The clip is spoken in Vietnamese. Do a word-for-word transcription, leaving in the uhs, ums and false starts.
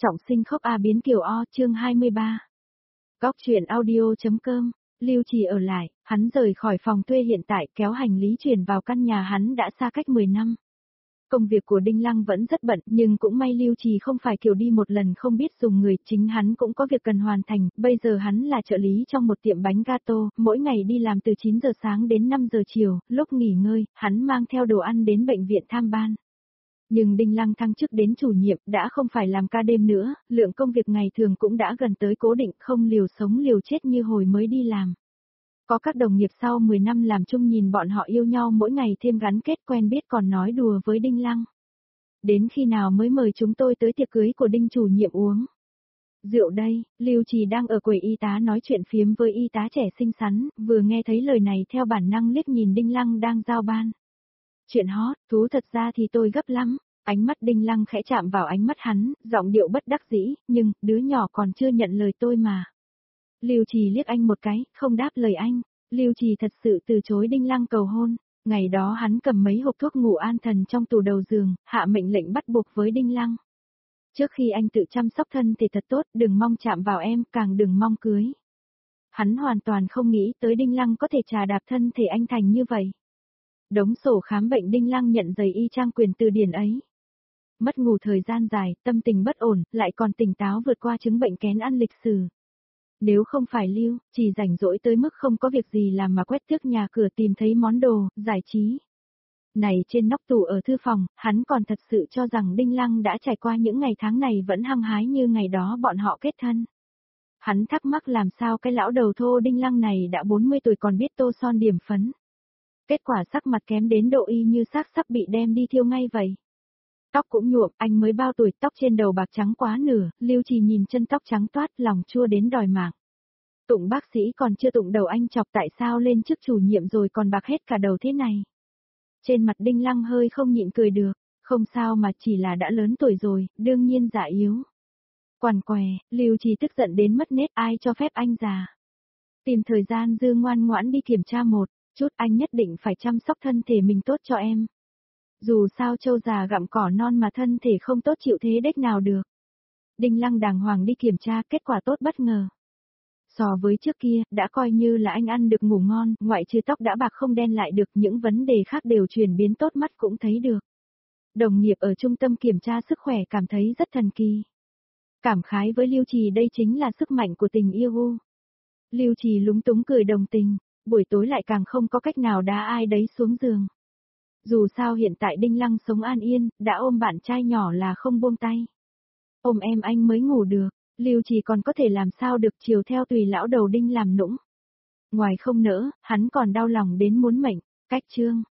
Trọng sinh khóc A biến Kiều O chương hai mươi ba. Góc truyện audio.com, Lưu Trì ở lại, hắn rời khỏi phòng thuê hiện tại kéo hành lý chuyển vào căn nhà hắn đã xa cách mười năm. Công việc của Đinh Lăng vẫn rất bận nhưng cũng may Lưu Trì không phải kiểu đi một lần không biết dùng người, chính hắn cũng có việc cần hoàn thành, bây giờ hắn là trợ lý trong một tiệm bánh gato, mỗi ngày đi làm từ chín giờ sáng đến năm giờ chiều, lúc nghỉ ngơi, hắn mang theo đồ ăn đến bệnh viện tham ban. Nhưng Đinh Lăng thăng chức đến chủ nhiệm đã không phải làm ca đêm nữa, lượng công việc ngày thường cũng đã gần tới cố định, không liều sống liều chết như hồi mới đi làm. Có các đồng nghiệp sau mười năm làm chung nhìn bọn họ yêu nhau mỗi ngày thêm gắn kết quen biết còn nói đùa với Đinh Lăng. Đến khi nào mới mời chúng tôi tới tiệc cưới của Đinh chủ nhiệm uống? Rượu đây, Lưu Trì đang ở quầy y tá nói chuyện phiếm với y tá trẻ xinh xắn, vừa nghe thấy lời này theo bản năng liếc nhìn Đinh Lăng đang giao ban. Chuyện hot, thú thật ra thì tôi gấp lắm. Ánh mắt Đinh Lăng khẽ chạm vào ánh mắt hắn, giọng điệu bất đắc dĩ, nhưng, đứa nhỏ còn chưa nhận lời tôi mà. Lưu Trì liếc anh một cái, không đáp lời anh. Lưu Trì thật sự từ chối Đinh Lăng cầu hôn. Ngày đó hắn cầm mấy hộp thuốc ngủ an thần trong tủ đầu giường, hạ mệnh lệnh bắt buộc với Đinh Lăng. Trước khi anh tự chăm sóc thân thì thật tốt, đừng mong chạm vào em, càng đừng mong cưới. Hắn hoàn toàn không nghĩ tới Đinh Lăng có thể trà đạp thân thể anh thành như vậy. Đống sổ khám bệnh Đinh Lăng nhận giấy y trang quyền từ điển ấy. Mất ngủ thời gian dài, tâm tình bất ổn, lại còn tỉnh táo vượt qua chứng bệnh kén ăn lịch sử. Nếu không phải Lưu, chỉ rảnh rỗi tới mức không có việc gì làm mà quét tước nhà cửa tìm thấy món đồ, giải trí. Này trên nóc tủ ở thư phòng, hắn còn thật sự cho rằng Đinh Lăng đã trải qua những ngày tháng này vẫn hăng hái như ngày đó bọn họ kết thân. Hắn thắc mắc làm sao cái lão đầu thô Đinh Lăng này đã bốn mươi tuổi còn biết tô son điểm phấn. Kết quả sắc mặt kém đến độ y như xác sắp bị đem đi thiêu ngay vậy. Tóc cũng nhuộm, anh mới bao tuổi, tóc trên đầu bạc trắng quá nửa, Lưu Trì nhìn chân tóc trắng toát, lòng chua đến đòi mạng. Tụng bác sĩ còn chưa tụng đầu anh chọc tại sao lên chức chủ nhiệm rồi còn bạc hết cả đầu thế này. Trên mặt Đinh Lăng hơi không nhịn cười được, không sao mà chỉ là đã lớn tuổi rồi, đương nhiên già yếu. Quằn què, Lưu Trì tức giận đến mất nết, ai cho phép anh già. Tìm thời gian dư ngoan ngoãn đi kiểm tra một chút, anh nhất định phải chăm sóc thân thể mình tốt cho em. Dù sao trâu già gặm cỏ non mà thân thể không tốt chịu thế đếch nào được. Đinh Lăng đàng hoàng đi kiểm tra, kết quả tốt bất ngờ. So với trước kia, đã coi như là anh ăn được ngủ ngon, ngoại trừ tóc đã bạc không đen lại được, những vấn đề khác đều chuyển biến tốt, mắt cũng thấy được. Đồng nghiệp ở trung tâm kiểm tra sức khỏe cảm thấy rất thần kỳ. Cảm khái với Lưu Trì đây chính là sức mạnh của tình yêu. Lưu Trì lúng túng cười đồng tình, buổi tối lại càng không có cách nào đá ai đấy xuống giường. Dù sao hiện tại Đinh Lăng sống an yên, đã ôm bạn trai nhỏ là không buông tay. Ôm em anh mới ngủ được, Lưu Trì còn có thể làm sao được, chiều theo tùy lão đầu Đinh làm nũng. Ngoài không nỡ, hắn còn đau lòng đến muốn mệnh, cách chương.